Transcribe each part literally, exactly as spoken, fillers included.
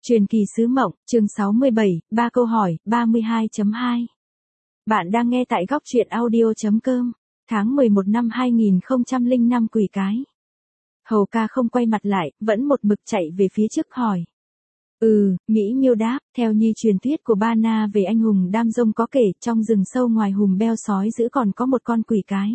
Truyền kỳ sứ mộng, chương sáu mươi bảy, ba câu hỏi, ba mươi hai chấm hai. Bạn đang nghe tại góc truyện audio chấm com, tháng mười một năm hai nghìn không trăm lẻ năm Quỷ cái. Hầu ca không quay mặt lại, vẫn một mực chạy về phía trước hỏi. Ừ, Mỹ Miêu đáp, theo như truyền thuyết của Ba Na về anh hùng Đam Dông có kể, trong rừng sâu ngoài hùm beo sói dữ còn có một con quỷ cái.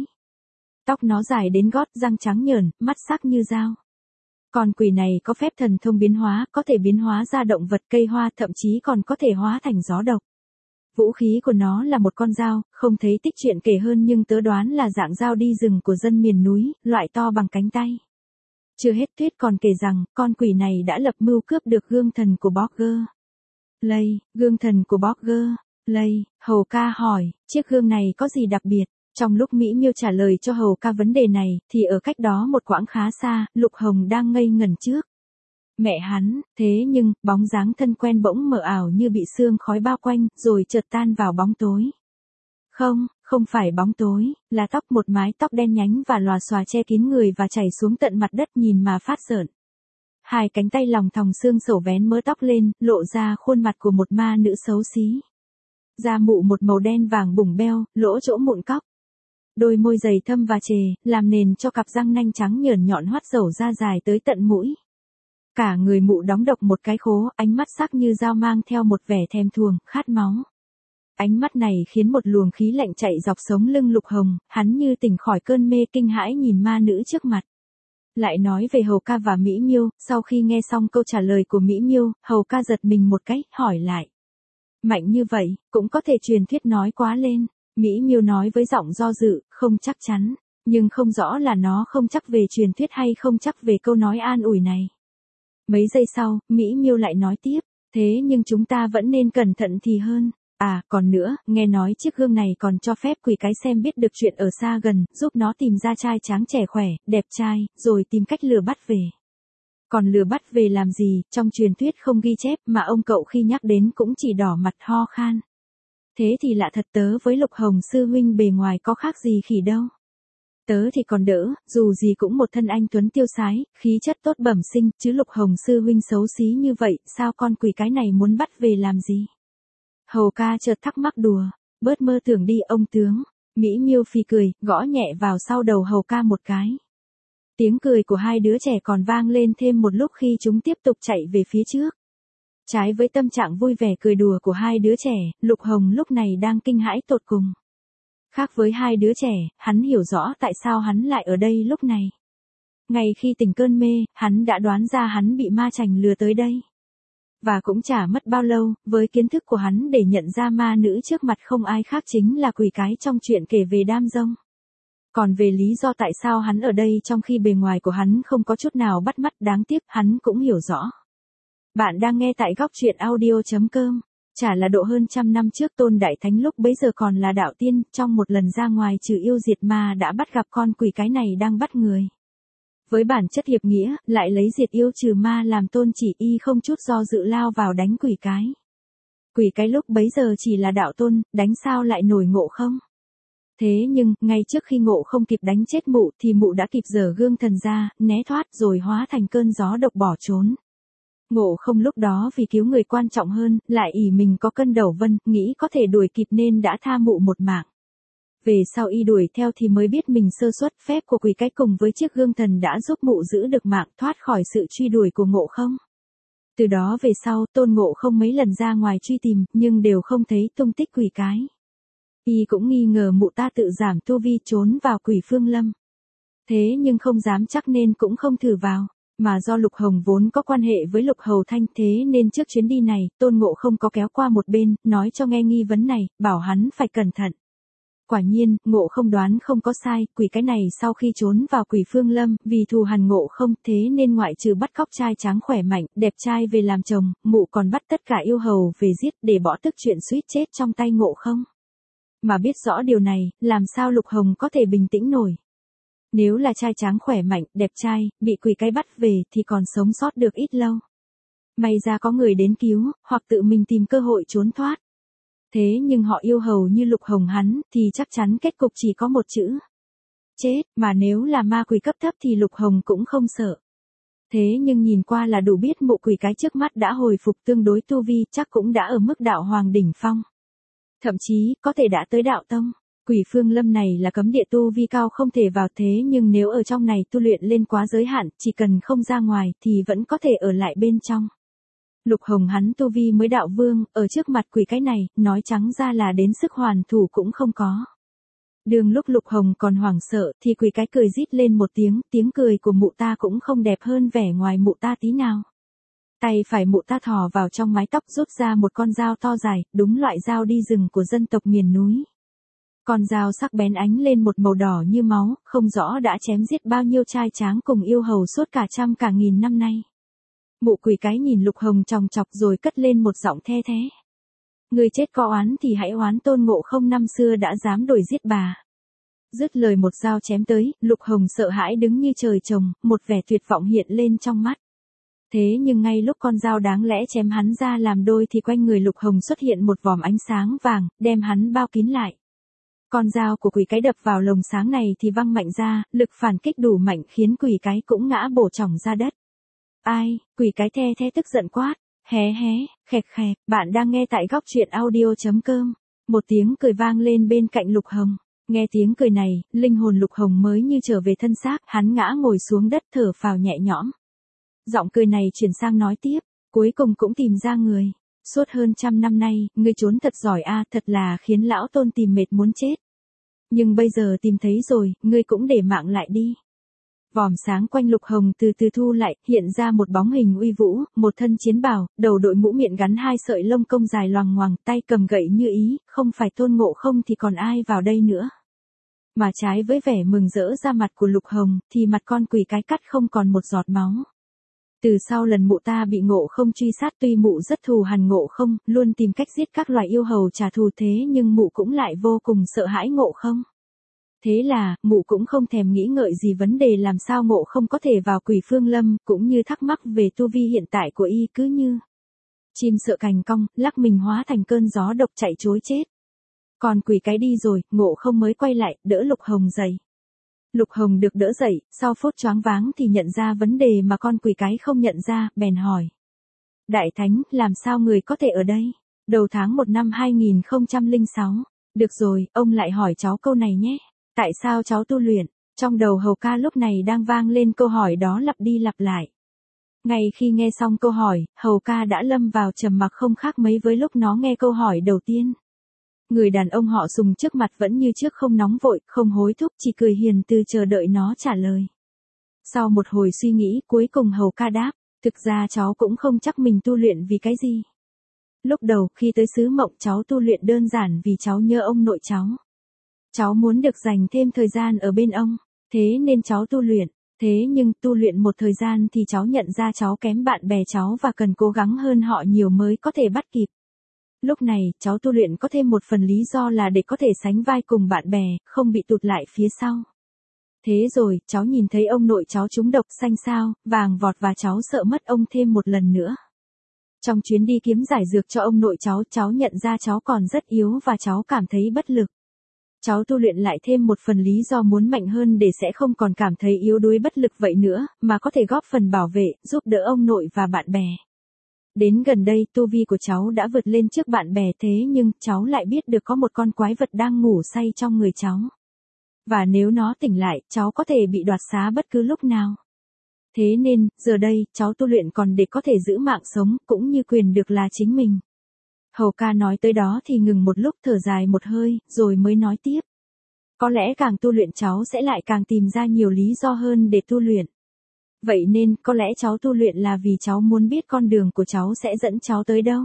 Tóc nó dài đến gót, răng trắng nhờn, mắt sắc như dao. Con quỷ này có phép thần thông biến hóa, có thể biến hóa ra động vật, cây hoa, thậm chí còn có thể hóa thành gió độc. Vũ khí của nó là một con dao, không thấy tích chuyện kể hơn nhưng tớ đoán là dạng dao đi rừng của dân miền núi, loại to bằng cánh tay. Chưa hết thuyết còn kể rằng, con quỷ này đã lập mưu cướp được gương thần của Borger. Lây, gương thần của Borger, Lây, Hầu ca hỏi, chiếc gương này có gì đặc biệt? Trong lúc Mỹ Miêu trả lời cho Hầu ca vấn đề này, thì ở cách đó một quãng khá xa, Lục Hồng đang ngây ngẩn trước. Mẹ hắn, thế nhưng, bóng dáng thân quen bỗng mờ ảo như bị sương khói bao quanh, rồi chợt tan vào bóng tối. Không, không phải bóng tối, là tóc, một mái tóc đen nhánh và lòa xòa che kín người và chảy xuống tận mặt đất nhìn mà phát rợn. Hai cánh tay lòng thòng xương sẩu vén mớ tóc lên, lộ ra khuôn mặt của một ma nữ xấu xí. Da mụ một màu đen vàng bùng beo, lỗ chỗ mụn cóc. Đôi môi dày thâm và chề, làm nền cho cặp răng nanh trắng nhờn nhọn hoắt dầu ra dài tới tận mũi. Cả người mụ đóng độc một cái khố, ánh mắt sắc như dao mang theo một vẻ thèm thuồng, khát máu. Ánh mắt này khiến một luồng khí lạnh chạy dọc sống lưng Lục Hồng, hắn như tỉnh khỏi cơn mê kinh hãi nhìn ma nữ trước mặt. Lại nói về Hầu ca và Mỹ Miêu, sau khi nghe xong câu trả lời của Mỹ Miêu, Hầu ca giật mình một cái, hỏi lại. Mạnh như vậy, cũng có thể truyền thuyết nói quá lên. Mỹ Miêu nói với giọng do dự, không chắc chắn, nhưng không rõ là nó không chắc về truyền thuyết hay không chắc về câu nói an ủi này. Mấy giây sau, Mỹ Miêu lại nói tiếp, thế nhưng chúng ta vẫn nên cẩn thận thì hơn. À, còn nữa, nghe nói chiếc gương này còn cho phép quỷ cái xem biết được chuyện ở xa gần, giúp nó tìm ra trai tráng trẻ khỏe, đẹp trai, rồi tìm cách lừa bắt về. Còn lừa bắt về làm gì, trong truyền thuyết không ghi chép mà ông cậu khi nhắc đến cũng chỉ đỏ mặt ho khan. Thế thì lạ thật, tớ với Lục Hồng sư huynh bề ngoài có khác gì khỉ đâu. Tớ thì còn đỡ, dù gì cũng một thân anh tuấn tiêu sái, khí chất tốt bẩm sinh, chứ Lục Hồng sư huynh xấu xí như vậy, sao con quỷ cái này muốn bắt về làm gì? Hầu ca chợt thắc mắc đùa, bớt mơ tưởng đi ông tướng. Mỹ Miêu phì cười, gõ nhẹ vào sau đầu Hầu ca một cái. Tiếng cười của hai đứa trẻ còn vang lên thêm một lúc khi chúng tiếp tục chạy về phía trước. Trái với tâm trạng vui vẻ cười đùa của hai đứa trẻ, Lục Hồng lúc này đang kinh hãi tột cùng. Khác với hai đứa trẻ, hắn hiểu rõ tại sao hắn lại ở đây lúc này. Ngay khi tỉnh cơn mê, hắn đã đoán ra hắn bị ma chành lừa tới đây. Và cũng chả mất bao lâu, với kiến thức của hắn để nhận ra ma nữ trước mặt không ai khác chính là quỷ cái trong chuyện kể về Đam Dông. Còn về lý do tại sao hắn ở đây trong khi bề ngoài của hắn không có chút nào bắt mắt, đáng tiếc hắn cũng hiểu rõ. Bạn đang nghe tại góc truyện audio chấm com. Chả là độ hơn trăm năm trước Tôn Đại Thánh lúc bấy giờ còn là đạo tiên, trong một lần ra ngoài trừ yêu diệt ma đã bắt gặp con quỷ cái này đang bắt người. Với bản chất hiệp nghĩa, lại lấy diệt yêu trừ ma làm tôn chỉ, y không chút do dự lao vào đánh quỷ cái. Quỷ cái lúc bấy giờ chỉ là đạo tôn, đánh sao lại nổi Ngộ Không? Thế nhưng, ngay trước khi Ngộ Không kịp đánh chết mụ thì mụ đã kịp giở gương thần ra, né thoát rồi hóa thành cơn gió độc bỏ trốn. Ngộ Không lúc đó vì cứu người quan trọng hơn, lại ỷ mình có cân đầu vân, nghĩ có thể đuổi kịp nên đã tha mụ một mạng. Về sau y đuổi theo thì mới biết mình sơ suất, phép của quỷ cái cùng với chiếc gương thần đã giúp mụ giữ được mạng, thoát khỏi sự truy đuổi của Ngộ Không. Từ đó về sau, Tôn Ngộ Không mấy lần ra ngoài truy tìm, nhưng đều không thấy tung tích quỷ cái. Y cũng nghi ngờ mụ ta tự giảm tu vi trốn vào Quỷ Phương Lâm. Thế nhưng không dám chắc nên cũng không thử vào. Mà do Lục Hồng vốn có quan hệ với Lục Hầu Thanh, thế nên trước chuyến đi này, Tôn Ngộ Không có kéo qua một bên, nói cho nghe nghi vấn này, bảo hắn phải cẩn thận. Quả nhiên, Ngộ Không đoán không có sai, quỷ cái này sau khi trốn vào Quỷ Phương Lâm, vì thù hằn Ngộ Không, thế nên ngoại trừ bắt cóc trai tráng khỏe mạnh, đẹp trai về làm chồng, mụ còn bắt tất cả yêu hầu về giết để bỏ tức chuyện suýt chết trong tay Ngộ Không. Mà biết rõ điều này, làm sao Lục Hồng có thể bình tĩnh nổi? Nếu là trai tráng khỏe mạnh, đẹp trai, bị quỷ cái bắt về thì còn sống sót được ít lâu. May ra có người đến cứu, hoặc tự mình tìm cơ hội trốn thoát. Thế nhưng họ yêu hầu như Lục Hồng hắn, thì chắc chắn kết cục chỉ có một chữ. Chết, mà nếu là ma quỷ cấp thấp thì Lục Hồng cũng không sợ. Thế nhưng nhìn qua là đủ biết mụ quỷ cái trước mắt đã hồi phục tương đối tu vi, chắc cũng đã ở mức đạo hoàng đỉnh phong. Thậm chí, có thể đã tới đạo tông. Quỷ phương lâm này là cấm địa tu vi cao không thể vào, thế nhưng nếu ở trong này tu luyện lên quá giới hạn, chỉ cần không ra ngoài thì vẫn có thể ở lại bên trong. Lục Hồng hắn tu vi mới đạo vương, ở trước mặt quỷ cái này, nói trắng ra là đến sức hoàn thủ cũng không có. Đường lúc Lục Hồng còn hoảng sợ thì quỷ cái cười rít lên một tiếng, tiếng cười của mụ ta cũng không đẹp hơn vẻ ngoài mụ ta tí nào. Tay phải mụ ta thò vào trong mái tóc rút ra một con dao to dài, đúng loại dao đi rừng của dân tộc miền núi. Con dao sắc bén ánh lên một màu đỏ như máu, không rõ đã chém giết bao nhiêu trai tráng cùng yêu hầu suốt cả trăm cả nghìn năm nay. Mụ quỷ cái nhìn Lục Hồng chòng chọc rồi cất lên một giọng the thế. Người chết có oán thì hãy oán Tôn Ngộ Không năm xưa đã dám đuổi giết bà. Dứt lời một dao chém tới, Lục Hồng sợ hãi đứng như trời trồng, một vẻ tuyệt vọng hiện lên trong mắt. Thế nhưng ngay lúc con dao đáng lẽ chém hắn ra làm đôi thì quanh người Lục Hồng xuất hiện một vòm ánh sáng vàng, đem hắn bao kín lại. Con dao của quỷ cái đập vào lồng sáng này thì văng mạnh ra, lực phản kích đủ mạnh khiến quỷ cái cũng ngã bổ chỏng ra đất. Ai, quỷ cái the the tức giận quát, hé hé, khẹt khẹt, bạn đang nghe tại góc truyện audio.com. Một tiếng cười vang lên bên cạnh Lục Hồng. Nghe tiếng cười này, linh hồn Lục Hồng mới như trở về thân xác, hắn ngã ngồi xuống đất thở phào nhẹ nhõm. Giọng cười này chuyển sang nói tiếp, cuối cùng cũng tìm ra người. Suốt hơn trăm năm nay, ngươi trốn thật giỏi a, thật là khiến lão Tôn tìm mệt muốn chết. Nhưng bây giờ tìm thấy rồi, ngươi cũng để mạng lại đi. Vòm sáng quanh Lục Hồng từ từ thu lại, hiện ra một bóng hình uy vũ, một thân chiến bào, đầu đội mũ miệng gắn hai sợi lông công dài loằng ngoằng, tay cầm gậy như ý, không phải Tôn Ngộ Không thì còn ai vào đây nữa. Mà trái với vẻ mừng rỡ ra mặt của Lục Hồng, thì mặt con quỷ cái cắt không còn một giọt máu. Từ sau lần mụ ta bị Ngộ Không truy sát, tuy mụ rất thù hằn Ngộ Không, luôn tìm cách giết các loài yêu hầu trả thù, thế nhưng mụ cũng lại vô cùng sợ hãi Ngộ Không. Thế là, mụ cũng không thèm nghĩ ngợi gì vấn đề làm sao Ngộ Không có thể vào Quỷ Phương Lâm, cũng như thắc mắc về tu vi hiện tại của y, cứ như chim sợ cành cong, lắc mình hóa thành cơn gió độc chạy trối chết. Còn quỷ cái đi rồi, Ngộ Không mới quay lại, đỡ Lục Hồng dậy. Lục Hồng được đỡ dậy, sau phút choáng váng thì nhận ra vấn đề mà con quỷ cái không nhận ra, bèn hỏi. Đại Thánh, làm sao người có thể ở đây? Đầu tháng một năm hai nghìn không trăm lẻ sáu. Được rồi, ông lại hỏi cháu câu này nhé. Tại sao cháu tu luyện? Trong đầu Hầu Ca lúc này đang vang lên câu hỏi đó lặp đi lặp lại. Ngay khi nghe xong câu hỏi, Hầu Ca đã lâm vào trầm mặc không khác mấy với lúc nó nghe câu hỏi đầu tiên. Người đàn ông họ Sùng trước mặt vẫn như trước, không nóng vội, không hối thúc, chỉ cười hiền từ chờ đợi nó trả lời. Sau một hồi suy nghĩ, cuối cùng Hầu Ca đáp, thực ra cháu cũng không chắc mình tu luyện vì cái gì. Lúc đầu, khi tới xứ Mộng, cháu tu luyện đơn giản vì cháu nhớ ông nội cháu. Cháu muốn được dành thêm thời gian ở bên ông, thế nên cháu tu luyện. Thế nhưng tu luyện một thời gian thì cháu nhận ra cháu kém bạn bè cháu và cần cố gắng hơn họ nhiều mới có thể bắt kịp. Lúc này, cháu tu luyện có thêm một phần lý do là để có thể sánh vai cùng bạn bè, không bị tụt lại phía sau. Thế rồi, cháu nhìn thấy ông nội cháu trúng độc xanh sao, vàng vọt và cháu sợ mất ông thêm một lần nữa. Trong chuyến đi kiếm giải dược cho ông nội cháu, cháu nhận ra cháu còn rất yếu và cháu cảm thấy bất lực. Cháu tu luyện lại thêm một phần lý do muốn mạnh hơn để sẽ không còn cảm thấy yếu đuối bất lực vậy nữa, mà có thể góp phần bảo vệ, giúp đỡ ông nội và bạn bè. Đến gần đây, tu vi của cháu đã vượt lên trước bạn bè, thế nhưng cháu lại biết được có một con quái vật đang ngủ say trong người cháu. Và nếu nó tỉnh lại, cháu có thể bị đoạt xá bất cứ lúc nào. Thế nên, giờ đây, cháu tu luyện còn để có thể giữ mạng sống, cũng như quyền được là chính mình. Hầu Ca nói tới đó thì ngừng một lúc, thở dài một hơi, rồi mới nói tiếp. Có lẽ càng tu luyện cháu sẽ lại càng tìm ra nhiều lý do hơn để tu luyện. Vậy nên, có lẽ cháu tu luyện là vì cháu muốn biết con đường của cháu sẽ dẫn cháu tới đâu.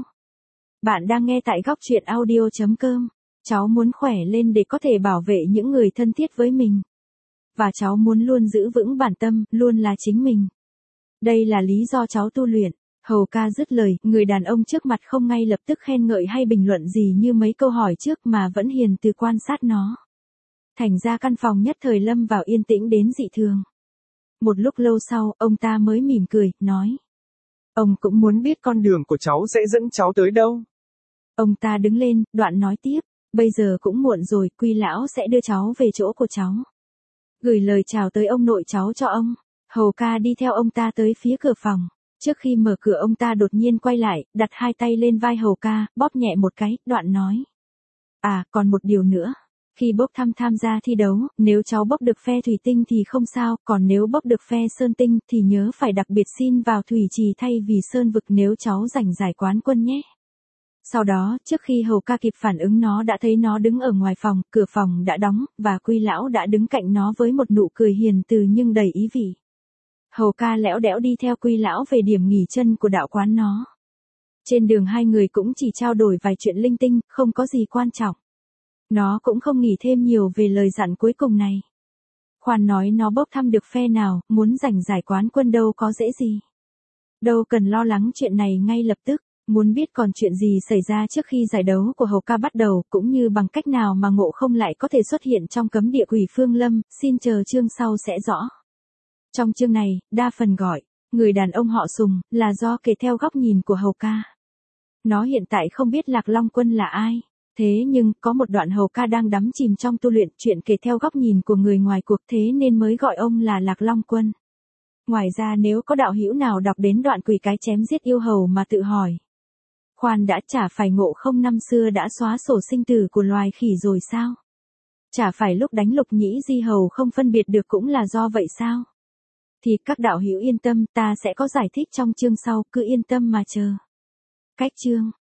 Bạn đang nghe tại góc truyện audio.com. Cháu muốn khỏe lên để có thể bảo vệ những người thân thiết với mình. Và cháu muốn luôn giữ vững bản tâm, luôn là chính mình. Đây là lý do cháu tu luyện. Hầu Ca dứt lời, người đàn ông trước mặt không ngay lập tức khen ngợi hay bình luận gì như mấy câu hỏi trước mà vẫn hiền từ quan sát nó. Thành ra căn phòng nhất thời lâm vào yên tĩnh đến dị thường. Một lúc lâu sau, ông ta mới mỉm cười, nói. Ông cũng muốn biết con đường của cháu sẽ dẫn cháu tới đâu. Ông ta đứng lên, đoạn nói tiếp, bây giờ cũng muộn rồi, Quy lão sẽ đưa cháu về chỗ của cháu. Gửi lời chào tới ông nội cháu cho ông. Hầu ca đi theo ông ta tới phía cửa phòng. Trước khi mở cửa ông ta đột nhiên quay lại, đặt hai tay lên vai Hầu ca, bóp nhẹ một cái, đoạn nói. À, còn một điều nữa. Khi bốc thăm tham gia thi đấu, nếu cháu bốc được phe thủy tinh thì không sao, còn nếu bốc được phe sơn tinh thì nhớ phải đặc biệt xin vào thủy trì thay vì sơn vực nếu cháu giành giải quán quân nhé. Sau đó, trước khi Hầu ca kịp phản ứng nó đã thấy nó đứng ở ngoài phòng, cửa phòng đã đóng, và Quy lão đã đứng cạnh nó với một nụ cười hiền từ nhưng đầy ý vị. Hầu ca lẽo đẽo đi theo Quy lão về điểm nghỉ chân của đạo quán nó. Trên đường hai người cũng chỉ trao đổi vài chuyện linh tinh, không có gì quan trọng. Nó cũng không nghĩ thêm nhiều về lời dặn cuối cùng này. Khoan nói nó bốc thăm được phe nào, muốn giành giải quán quân đâu có dễ gì. Đâu cần lo lắng chuyện này ngay lập tức. Muốn biết còn chuyện gì xảy ra trước khi giải đấu của Hầu ca bắt đầu, cũng như bằng cách nào mà Ngộ Không lại có thể xuất hiện trong cấm địa Quỷ Phương Lâm, xin chờ chương sau sẽ rõ. Trong chương này, đa phần gọi, người đàn ông họ Sùng, là do kể theo góc nhìn của Hầu ca. Nó hiện tại không biết Lạc Long Quân là ai. Thế nhưng, có một đoạn Hầu ca đang đắm chìm trong tu luyện, chuyện kể theo góc nhìn của người ngoài cuộc, thế nên mới gọi ông là Lạc Long Quân. Ngoài ra nếu có đạo hữu nào đọc đến đoạn quỷ cái chém giết yêu hầu mà tự hỏi. Khoan đã, chả phải Ngộ Không năm xưa đã xóa sổ sinh tử của loài khỉ rồi sao? Chả phải lúc đánh Lục Nhĩ Di hầu không phân biệt được cũng là do vậy sao? Thì các đạo hữu yên tâm, ta sẽ có giải thích trong chương sau, cứ yên tâm mà chờ. Cách chương